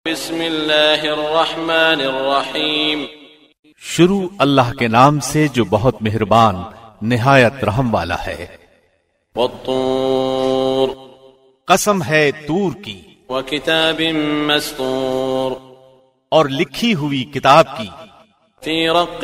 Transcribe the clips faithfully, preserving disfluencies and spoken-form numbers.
بسم اللہ الرحمن الرحیم شروع اللہ کے نام سے جو بہت مہربان نہایت رحم والا ہے۔ والطور قسم ہے طور کی، وکتاب مسطور اور لکھی ہوئی کتاب کی، فی رق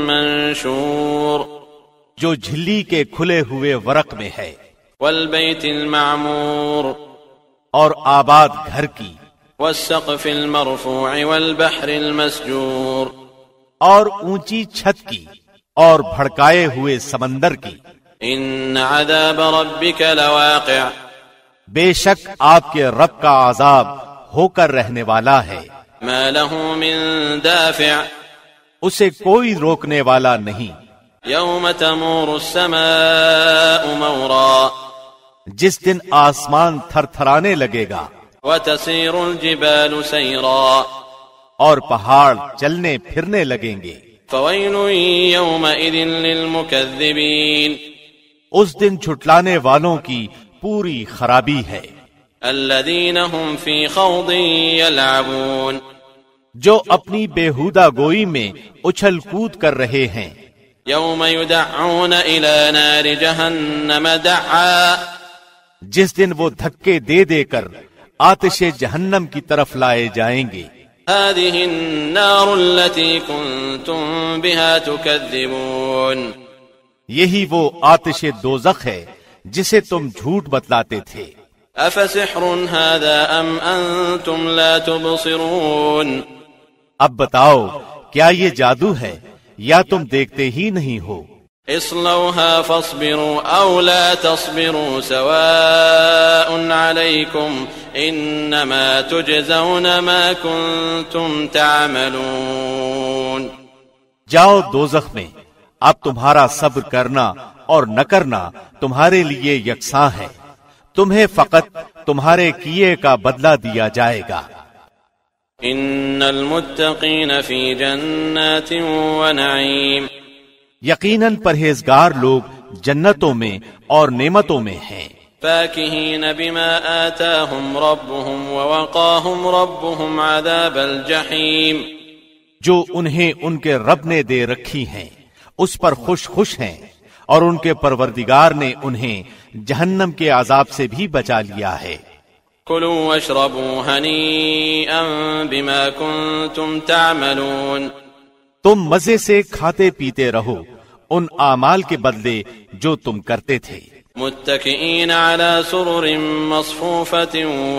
منشور جو جھلی کے کھلے ہوئے ورق میں ہے، والبیت المعمور اور آباد گھر کی، والسقف المرفوع والبحر المسجور اور اونچی چھت کی اور بھڑکائے ہوئے سمندر کی۔ ان عذاب ربک لواقع بے شک آپ کے رب کا عذاب ہو کر رہنے والا ہے، ما له من دافع اسے کوئی روکنے والا نہیں۔ یوم تمور السماء مورا جس دن آسمان تھر تھرانے لگے گا، وتسير الجبال سيرا اور پہاڑ چلنے پھرنے لگیں گے۔ فويل يومئذ للمكذبين اس دن جھٹلانے والوں کی پوری خرابی ہے۔ الذين هم في خوض يلعبون جو اپنی بےہودہ گوئی میں اچھل کود کر رہے ہیں۔ يوم يدعون إلى نار جهنم دعا جس دن وہ دھکے دے دے کر آتش جہنم کی طرف لائے جائیں گے۔ هذه النار التي كنتم بها تكذبون یہی وہ آتش دوزخ ہے جسے تم جھوٹ بتلاتے تھے۔ افسحر هذا ام انتم لا تبصرون اب بتاؤ کیا یہ جادو ہے یا تم دیکھتے ہی نہیں ہو؟ اصلوها فاصبروا او لا تصبروا سواء عليكم انما تجزون ما كنتم تعملون جاؤ دوزخ میں، اب تمہارا صبر کرنا اور نہ کرنا تمہارے لیے یکساں ہے، تمہیں فقط تمہارے کیے کا بدلہ دیا جائے گا۔ ان المتقین فی جنات ونعیم یقیناً پرہیزگار لوگ جنتوں میں اور نعمتوں میں ہیں۔ فاکہین بما آتاہم ربهم ووقاہم ربهم عذاب الجحیم جو انہیں ان کے رب نے دے رکھی ہیں اس پر خوش خوش ہیں، اور ان کے پروردگار نے انہیں جہنم کے عذاب سے بھی بچا لیا ہے۔ کلوا واشربوا ہنیئا بما کنتم تعملون تم مزے سے کھاتے پیتے رہو ان اعمال کے بدلے جو تم کرتے تھے۔ متکئین علی سرر مصفوفۃ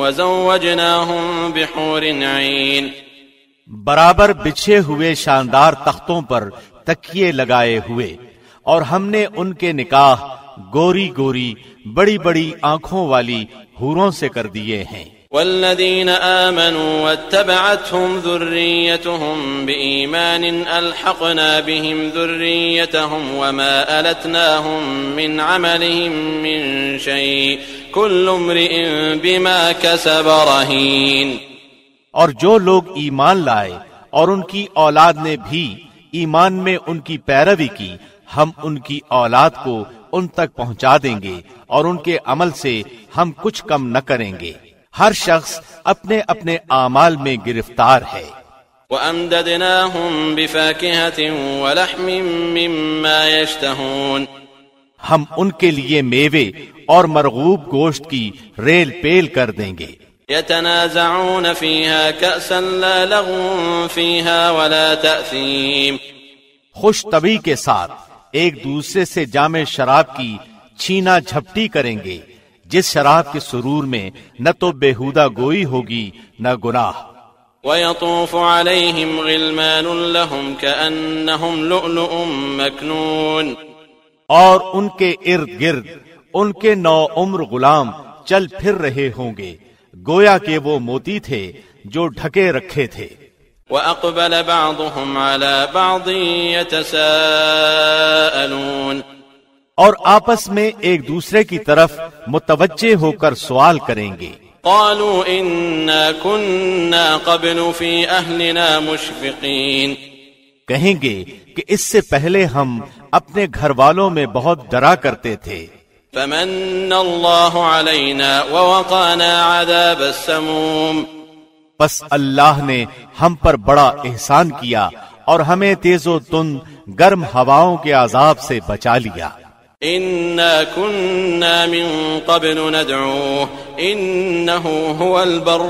وزوجناہم بحور عین برابر بچھے ہوئے شاندار تختوں پر تکیے لگائے ہوئے، اور ہم نے ان کے نکاح گوری گوری بڑی بڑی آنکھوں والی حوروں سے کر دیے ہیں۔ والذین آمنوا واتبعتهم ذریتهم بإیمان الحقنا بهم ذریتهم وما ألتناهم من عملهم من شيء كل امرئ بما كسب رهین اور جو لوگ ایمان لائے اور ان کی اولاد نے بھی ایمان میں ان کی پیروی کی، ہم ان کی اولاد کو ان تک پہنچا دیں گے اور ان کے عمل سے ہم کچھ کم نہ کریں گے۔ ہر شخص اپنے اپنے اعمال میں گرفتار ہے۔ وَأَمْدَدْنَاهُمْ بِفَاكِهَةٍ وَلَحْمٍ مِّمَّا يَشْتَهُونَ ہم ان کے لیے میوے اور مرغوب گوشت کی ریل پیل کر دیں گے۔ يَتَنَازَعُونَ فِيهَا كَأْسًا لَا لَغْوٌ فِيهَا وَلَا تَأْثِيمٌ خوش طبع کے ساتھ ایک دوسرے سے جام شراب کی چھینا جھپٹی کریں گے، جس شراب کے سرور میں نہ تو بےہودہ گوئی ہوگی نہ گناہ۔ وَيَطُوفُ عَلَيْهِمْ غِلْمَانٌ لَهُمْ كَأَنَّهُمْ لُؤْلُؤٌ مَكْنُونٌ اور ان کے ارد گرد ان کے نو عمر غلام چل پھر رہے ہوں گے، گویا کہ وہ موتی تھے جو ڈھکے رکھے تھے۔ وَأَقْبَلَ بَعْضُهُمْ عَلَى بَعْضٍ يَتَسَاءَلُونَ اور آپس میں ایک دوسرے کی طرف متوجہ ہو کر سوال کریں گے۔ قَالُوا إِنَّا كُنَّا قَبْلُ فِي أَهْلِنَا مُشْفِقِينَ کہیں گے کہ اس سے پہلے ہم اپنے گھر والوں میں بہت ڈرا کرتے تھے۔ فَمَنَّ اللَّهُ عَلَيْنَا وَوَقَانَا عَذَابَ السَّمُومِ بس اللہ نے ہم پر بڑا احسان کیا اور ہمیں تیز و تند گرم ہواؤں کے عذاب سے بچا لیا. إنا كنا من قبل ندعوه إنه هو البر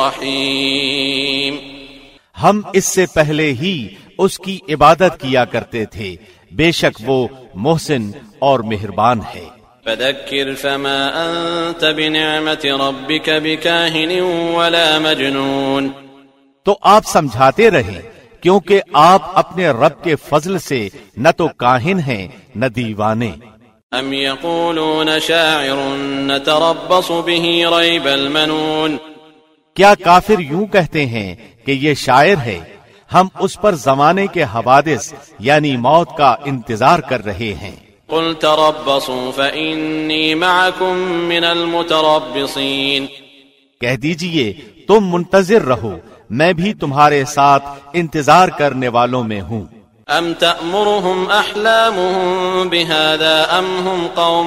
الرحيم. ہم اس سے پہلے ہی اس کی عبادت کیا کرتے تھے، بے شک وہ محسن اور مہربان ہے. فذكر فما أنت بنعمة ربك بكاهن ولا مجنون. تو آپ سمجھاتے رہے کیونکہ آپ اپنے رب کے فضل سے نہ تو کاہن ہیں نہ دیوانے. ام يقولون شاعر نتربص به ريب المنون. کیا کافر یوں کہتے ہیں کہ یہ شاعر ہے، ہم اس پر زمانے کے حوادث یعنی موت کا انتظار کر رہے ہیں. قل تربصوا فإني معكم من المتربصين. کہہ دیجئے تم منتظر رہو، میں بھی تمہارے ساتھ انتظار کرنے والوں میں ہوں. ام تأمرهم احلامهم بهذا ام هم قوم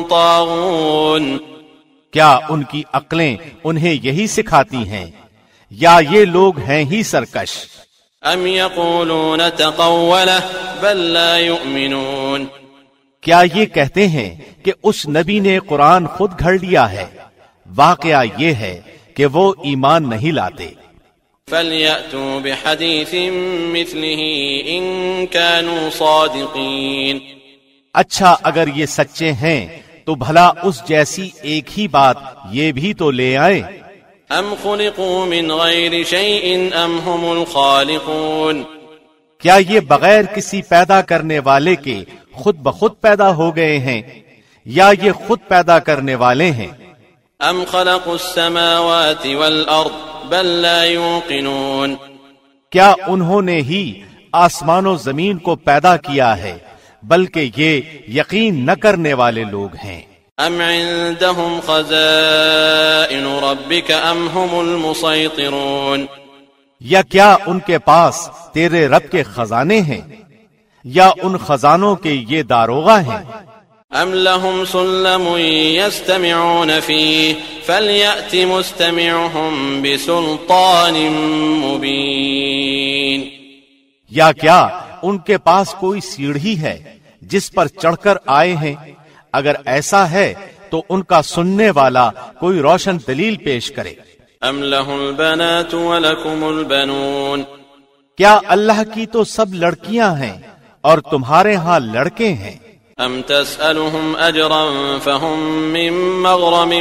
طاغون. کیا ان کی عقلیں انہیں یہی سکھاتی ہیں یا یہ لوگ ہیں ہی سرکش؟ ام يقولون تقوله بل لا يؤمنون. کیا یہ کہتے ہیں کہ اس نبی نے قرآن خود گھڑ لیا ہے؟ واقعہ یہ ہے کہ وہ ایمان نہیں لاتے. فَلْيَأْتُوا بِحَدِيثٍ مِثْلِهِ إِن كَانُوا صَادِقِينَ. اچھا اگر یہ سچے ہیں تو بھلا اس جیسی ایک ہی بات یہ بھی تو لے آئیں. ام خلقوا من غیر شیء ام هم الخالقون. کیا یہ بغیر کسی پیدا کرنے والے کے خود بخود پیدا ہو گئے ہیں یا یہ خود پیدا کرنے والے ہیں؟ ام خلقوا السماوات والارض بل لا يوقنون. کیا انہوں نے ہی آسمان و زمین کو پیدا کیا ہے بلکہ یہ یقین نہ کرنے والے لوگ ہیں. ام عندهم خزائن ربك ام هم المسيطرون. یا کیا ان کے پاس تیرے رب کے خزانے ہیں یا ان خزانوں کے یہ داروغہ ہیں؟ ام لهم سلم يستمعون فيه فليأت مستمعهم بسلطان مبين. یا کیا ان کے پاس کوئی سیڑھی ہے جس پر چڑھ کر آئے ہیں؟ اگر ایسا ہے تو ان کا سننے والا کوئی روشن دلیل پیش کرے. ام له البنات ولكم البنون. کیا اللہ کی تو سب لڑکیاں ہیں اور تمہارے ہاں لڑکے ہیں. ام تسألهم اجرا فهم من مغرم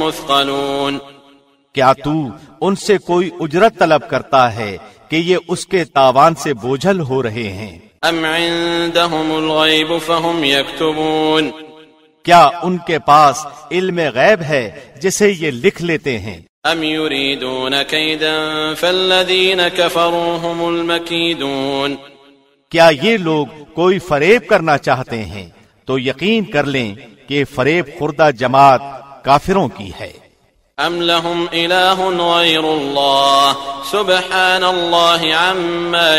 مثقلون. کیا تو ان سے کوئی اجرت طلب کرتا ہے کہ یہ اس کے تاوان سے بوجھل ہو رہے ہیں؟ ام عندهم الغیب فهم یکتبون. کیا ان کے پاس علم غیب ہے جسے یہ لکھ لیتے ہیں؟ ام یریدون کیدا فالذین کفروا هم المکیدون. کیا یہ لوگ کوئی فریب کرنا چاہتے ہیں تو یقین کر لیں کہ فریب خوردہ جماعت کافروں کی ہے. ام لهم الہ غیر اللہ سبحان اللہ عما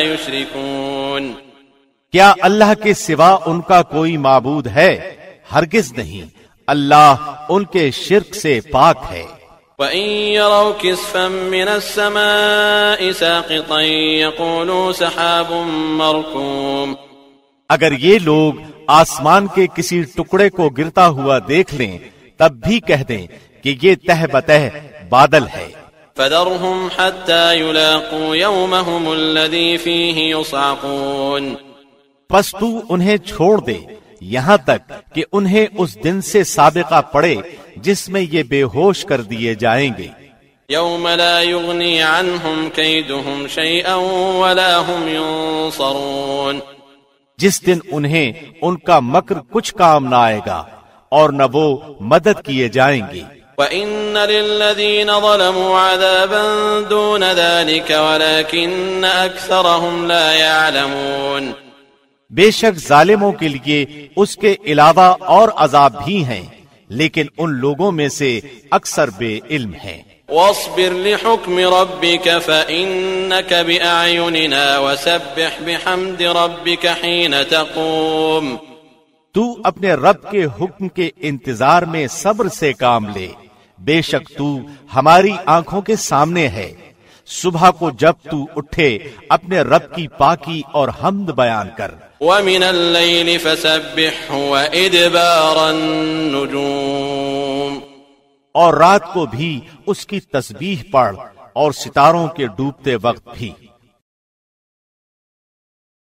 یشرکون. کیا اللہ کے سوا ان کا کوئی معبود ہے؟ ہرگز نہیں، اللہ ان کے شرک سے پاک ہے. وَإِن يَرَوْا كِسْفًا مِّنَ السَّمَاءِ سَاقِطًا يَقُولُوا سَحَابٌ مَّرْكُومٌ. اگر یہ لوگ آسمان کے کسی ٹکڑے کو گرتا ہوا دیکھ لیں تب بھی کہہ دیں کہ یہ تہ بتہ بادل ہے. فَذَرْهُمْ حَتَّى يُلَاقُوا يَوْمَهُمُ الَّذِي فِيهِ يُصْعَقُونَ. پس تو انہیں چھوڑ دے یہاں تک کہ انہیں اس دن سے سابقہ پڑے جس میں یہ بے ہوش کر دیے جائیں گے. يَوْمَ لَا يُغْنِي عَنْهُمْ كَيْدُهُمْ شَيْئًا وَلَا هُمْ يُنصَرُونَ. جس دن انہیں ان کا مکر کچھ کام نہ آئے گا اور نہ وہ مدد کیے جائیں گے. وَإِنَّ لِلَّذِينَ ظَلَمُوا عَذَابًا دُونَ ذَلِكَ وَلَكِنَّ أَكْثَرَهُمْ لَا يَعْلَمُونَ. بے شک ظالموں کے لیے اس کے علاوہ اور عذاب بھی ہیں لیکن ان لوگوں میں سے اکثر بے علم ہیں. وَاصْبِرْ لِحُكْمِ رَبِّكَ فَإِنَّكَ بِأَعْيُنِنَا وَسَبِّحْ بِحَمْدِ رَبِّكَ حِينَ تَقُومُ. تو اپنے رب کے حکم کے انتظار میں صبر سے کام لے، بے شک تو ہماری آنکھوں کے سامنے ہے، صبح کو جب تو اٹھے اپنے رب کی پاکی اور حمد بیان کر. وَمِنَ اللَّيْلِ فَسَبِّحْهُ وَإِدْبَارَ النُّجُومِ اور رات کو بھی اس کی تسبیح پڑھ اور ستاروں کے ڈوبتے وقت بھی.